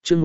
chương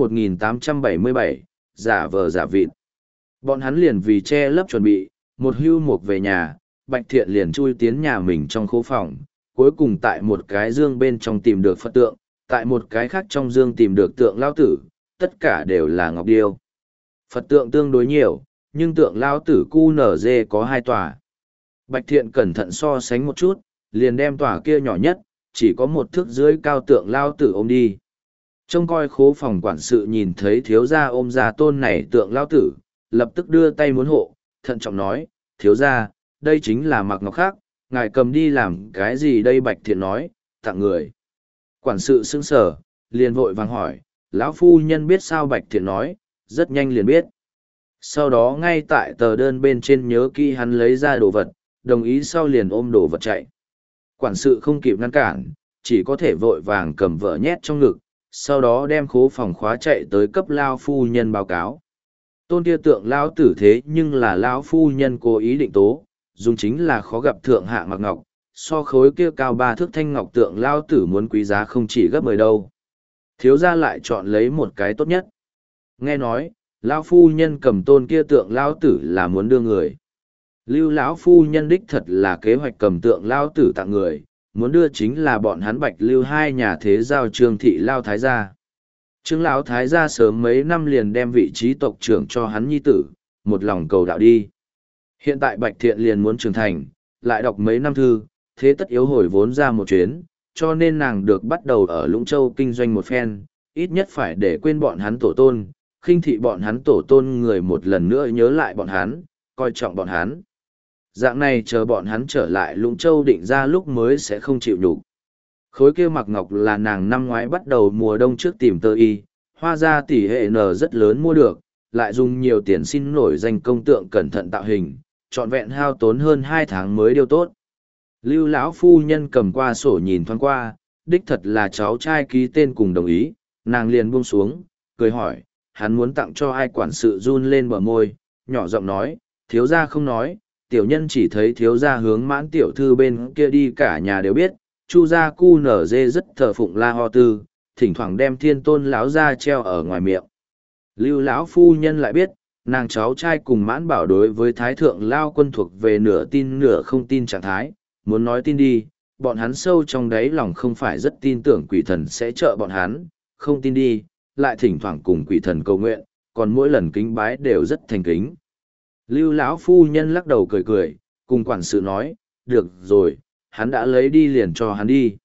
1877, giả vờ giả vịt. Bọn hắn liền vì che lấp chuẩn bị, một hưu mục về nhà, Bạch Thiện liền chui tiến nhà mình trong khố phòng, cuối cùng tại một cái dương bên trong tìm được Phật tượng, tại một cái khác trong dương tìm được tượng Lao Tử, tất cả đều là ngọc điêu. Phật tượng tương đối nhiều, nhưng tượng Lao Tử QNZ có 2 tòa. Bạch Thiện cẩn thận so sánh một chút, liền đem tòa kia nhỏ nhất, chỉ có 1 thước dưới cao tượng Lao Tử ôm đi. Trông coi khố phòng quản sự nhìn thấy thiếu gia ôm ra tôn này tượng Lao Tử, lập tức đưa tay muốn hộ, thận trọng nói, thiếu gia, đây chính là mặc ngọc khác, ngài cầm đi làm cái gì đây? Bạch Thiện nói, tặng người. Quản sự sững sờ, liền vội vàng hỏi, lão phu nhân biết sao? Bạch Thiện nói, rất nhanh liền biết. Sau đó ngay tại tờ đơn bên trên nhớ kỹ hắn lấy ra đồ vật, đồng ý sau liền ôm đồ vật chạy. Quản sự không kịp ngăn cản, chỉ có thể vội vàng cầm vợ nhét trong ngực, sau đó đem khố phòng khóa chạy tới cấp lao phu nhân báo cáo. Tôn kia tượng lão tử thế nhưng là lão phu nhân cố ý định tố, dùng chính là khó gặp thượng hạng mặc ngọc, so khối kia cao 3 thước thanh ngọc tượng lão tử muốn quý giá không chỉ gấp 10 đâu. Thiếu gia lại chọn lấy một cái tốt nhất. Nghe nói, lão phu nhân cầm tôn kia tượng lão tử là muốn đưa người. Lưu lão phu nhân đích thật là kế hoạch cầm tượng lão tử tặng người, muốn đưa chính là bọn hắn Bạch Lưu 2 nhà thế giao Trương thị Lao Thái gia. Trương lão thái gia sớm mấy năm liền đem vị trí tộc trưởng cho hắn nhi tử, một lòng cầu đạo đi. Hiện tại Bạch Thiện liền muốn trưởng thành, lại đọc mấy năm thư, thế tất yếu hồi vốn ra một chuyến, cho nên nàng được bắt đầu ở Lũng Châu kinh doanh một phen, ít nhất phải để quên bọn hắn tổ tôn, khinh thị bọn hắn tổ tôn người một lần nữa nhớ lại bọn hắn, coi trọng bọn hắn. Dạng này chờ bọn hắn trở lại Lũng Châu định ra lúc mới sẽ không chịu nhục. Khối kia mặc ngọc là nàng năm ngoái bắt đầu mùa đông trước tìm tơ y, hoa ra tỷ hệ n rất lớn mua được, lại dùng nhiều tiền xin nổi danh công tượng cẩn thận tạo hình, trọn vẹn hao tốn hơn 2 tháng mới điêu tốt. Lưu lão phu nhân cầm qua sổ nhìn thoáng qua, đích thật là cháu trai ký tên cùng đồng ý, nàng liền buông xuống, cười hỏi, hắn muốn tặng cho ai? Quản sự run lên bờ môi, nhỏ giọng nói, thiếu gia không nói, tiểu nhân chỉ thấy thiếu gia hướng Mãn tiểu thư bên kia đi cả nhà đều biết. Chu gia cu nở dê rất thờ phụng La Ho Tư, thỉnh thoảng đem thiên tôn lão ra treo ở ngoài miệng. Lưu lão phu nhân lại biết, nàng cháu trai cùng Mãn Bảo đối với thái thượng lao quân thuộc về nửa tin nửa không tin trạng thái, muốn nói tin đi, bọn hắn sâu trong đáy lòng không phải rất tin tưởng quỷ thần sẽ trợ bọn hắn, không tin đi, lại thỉnh thoảng cùng quỷ thần cầu nguyện, còn mỗi lần kính bái đều rất thành kính. Lưu lão phu nhân lắc đầu cười cười, cùng quản sự nói, được rồi, hắn đã lấy đi liền cho hắn đi.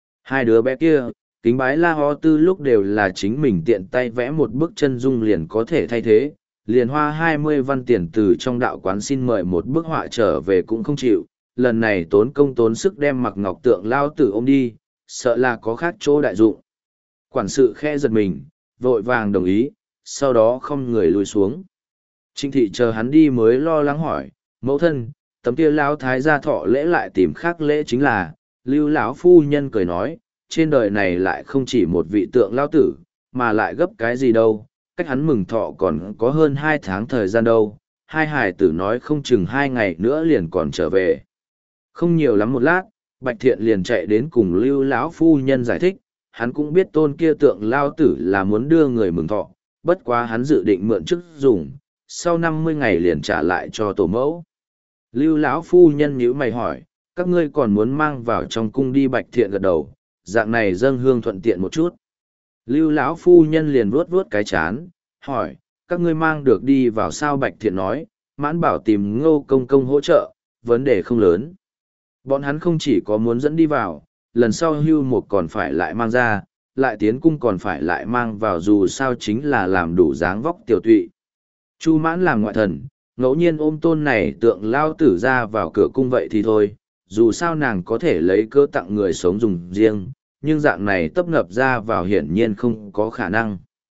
2 đứa bé kia, kính bái La Ho Tư lúc đều là chính mình tiện tay vẽ một bức chân dung liền có thể thay thế, liền hoa 20 văn tiền từ trong đạo quán xin mời một bức họa trở về cũng không chịu, lần này tốn công tốn sức đem mặc ngọc tượng lao tử ôm đi, sợ là có khác chỗ đại dụng. Quản sự khe giật mình, vội vàng đồng ý, sau đó không người lùi xuống. Trịnh thị chờ hắn đi mới lo lắng hỏi, mẫu thân, tấm kia lão thái gia thọ lễ lại tìm khác lễ chính là. Lưu lão phu nhân cười nói, trên đời này lại không chỉ một vị tượng lão tử, mà lại gấp cái gì đâu, cách hắn mừng thọ còn có hơn 2 tháng thời gian đâu, 2 hài tử nói không chừng 2 ngày nữa liền còn trở về. Không nhiều lắm một lát, Bạch Thiện liền chạy đến cùng Lưu lão phu nhân giải thích, hắn cũng biết tôn kia tượng lão tử là muốn đưa người mừng thọ, bất quá hắn dự định mượn chức dùng, sau 50 ngày liền trả lại cho tổ mẫu. Lưu lão phu nhân nhíu mày hỏi, các ngươi còn muốn mang vào trong cung đi? Bạch Thiện gật đầu, dạng này dâng hương thuận tiện một chút. Lưu lão phu nhân liền vuốt vuốt cái chán, hỏi, các ngươi mang được đi vào sao? Bạch Thiện nói, Mãn Bảo tìm Ngô công công hỗ trợ, vấn đề không lớn. Bọn hắn không chỉ có muốn dẫn đi vào, lần sau Hưu Mục còn phải lại mang ra, lại tiến cung còn phải lại mang vào, dù sao chính là làm đủ dáng vóc tiểu tụy. Chu Mãn làm ngoại thần, ngẫu nhiên ôm tôn này tượng lao tử ra vào cửa cung vậy thì thôi, dù sao nàng có thể lấy cơ tặng người sống dùng riêng, nhưng dạng này tấp nập ra vào hiển nhiên không có khả năng.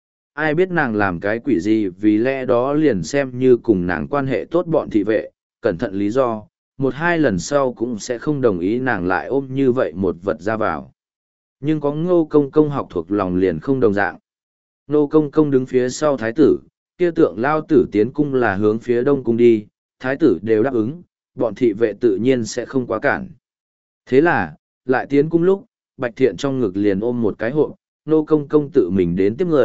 Ai biết nàng làm cái quỷ gì, vì lẽ đó liền xem như cùng nàng quan hệ tốt bọn thị vệ, cẩn thận lý do, 1-2 lần sau cũng sẽ không đồng ý nàng lại ôm như vậy một vật ra vào. Nhưng có Ngô công công học thuộc lòng liền không đồng dạng. Ngô công công đứng phía sau thái tử, kia tượng lao tử tiến cung là hướng phía đông cung đi, thái tử đều đáp ứng, bọn thị vệ tự nhiên sẽ không quá cản. Thế là, lại tiến cung lúc, Bạch Thiện trong ngực liền ôm một cái hộp, Ngô công công tự mình đến tiếp người,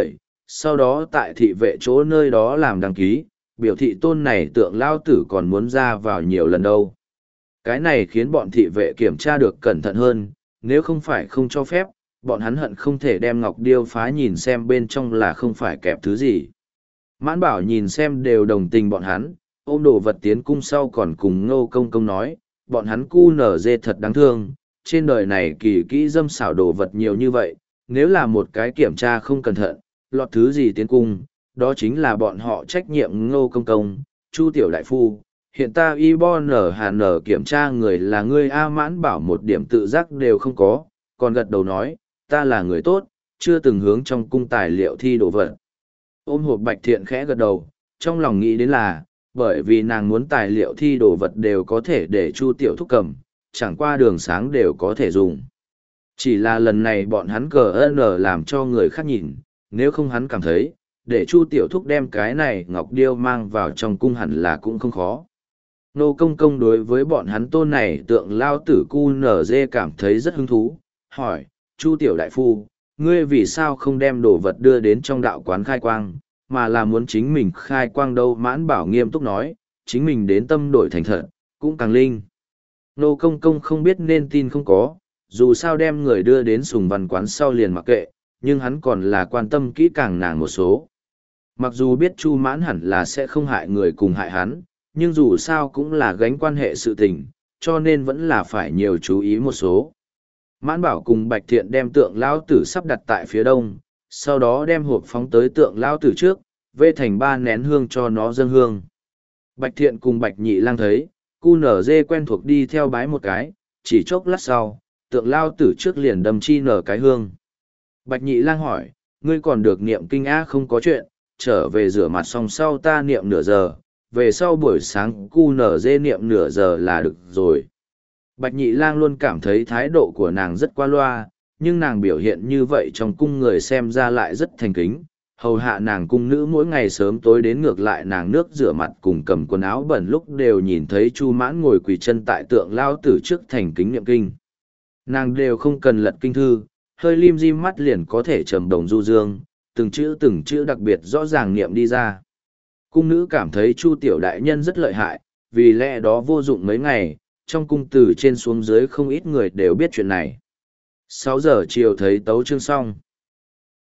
sau đó tại thị vệ chỗ nơi đó làm đăng ký, biểu thị tôn này tượng lao tử còn muốn ra vào nhiều lần đâu. Cái này khiến bọn thị vệ kiểm tra được cẩn thận hơn, nếu không phải không cho phép, bọn hắn hận không thể đem ngọc điêu phá nhìn xem bên trong là không phải kẹp thứ gì. Mãn Bảo nhìn xem đều đồng tình bọn hắn, ôm đồ vật tiến cung sau còn cùng Ngô Công Công nói, bọn hắn cu nở dê thật đáng thương, trên đời này kỳ kỹ dâm xảo đồ vật nhiều như vậy, nếu là một cái kiểm tra không cẩn thận, lọt thứ gì tiến cung, đó chính là bọn họ trách nhiệm. Ngô Công Công, Chu Tiểu Đại Phu, hiện ta y bo nở hà nở kiểm tra người là ngươi. A Mãn Bảo một điểm tự giác đều không có, còn gật đầu nói, ta là người tốt, chưa từng hướng trong cung tài liệu thi đồ vật. Ôm hộp Bạch Thiện khẽ gật đầu, trong lòng nghĩ đến là, bởi vì nàng muốn tài liệu thi đồ vật đều có thể để Chu Tiểu Thúc cầm, chẳng qua đường sáng đều có thể dùng. Chỉ là lần này bọn hắn cờ n làm cho người khác nhìn, nếu không hắn cảm thấy, để Chu Tiểu Thúc đem cái này ngọc điêu mang vào trong cung hẳn là cũng không khó. Nô Công Công đối với bọn hắn tôn này tượng lao tử cu nở dê cảm thấy rất hứng thú, hỏi, Chu Tiểu Đại Phu, ngươi vì sao không đem đồ vật đưa đến trong đạo quán khai quang, mà là muốn chính mình khai quang đâu? Mãn Bảo nghiêm túc nói, chính mình đến tâm đổi thành thật, cũng càng linh. Nô Công Công không biết nên tin không có, dù sao đem người đưa đến Sùng Văn quán sau liền mặc kệ, nhưng hắn còn là quan tâm kỹ càng nàng một số. Mặc dù biết Chu Mãn hẳn là sẽ không hại người cùng hại hắn, nhưng dù sao cũng là gánh quan hệ sự tình, cho nên vẫn là phải nhiều chú ý một số. Mãn Bảo cùng Bạch Thiện đem tượng lão tử sắp đặt tại phía đông, sau đó đem hộp phóng tới tượng lão tử trước, vê thành 3 nén hương cho nó dâng hương. Bạch Thiện cùng Bạch Nhị Lang thấy, cu nở dê quen thuộc đi theo bái một cái, chỉ chốc lát sau, tượng lão tử trước liền đâm chi nở cái hương. Bạch Nhị Lang hỏi, ngươi còn được niệm kinh á? Không có chuyện, trở về rửa mặt xong sau ta niệm nửa giờ, về sau buổi sáng cu nở dê niệm nửa giờ là được rồi. Bạch Nhị Lang luôn cảm thấy thái độ của nàng rất qua loa, nhưng nàng biểu hiện như vậy trong cung người xem ra lại rất thành kính. Hầu hạ nàng cung nữ mỗi ngày sớm tối đến, ngược lại nàng nước rửa mặt cùng cầm quần áo bẩn lúc đều nhìn thấy Chu Mãn ngồi quỳ chân tại tượng lao tử trước thành kính niệm kinh. Nàng đều không cần lật kinh thư, hơi lim dim mắt liền có thể trầm đồng du dương, từng chữ đặc biệt rõ ràng niệm đi ra. Cung nữ cảm thấy Chu Tiểu Đại Nhân rất lợi hại, vì lẽ đó vô dụng mấy ngày, trong cung từ trên xuống dưới không ít người đều biết chuyện này. 6 giờ chiều thấy tấu chương xong.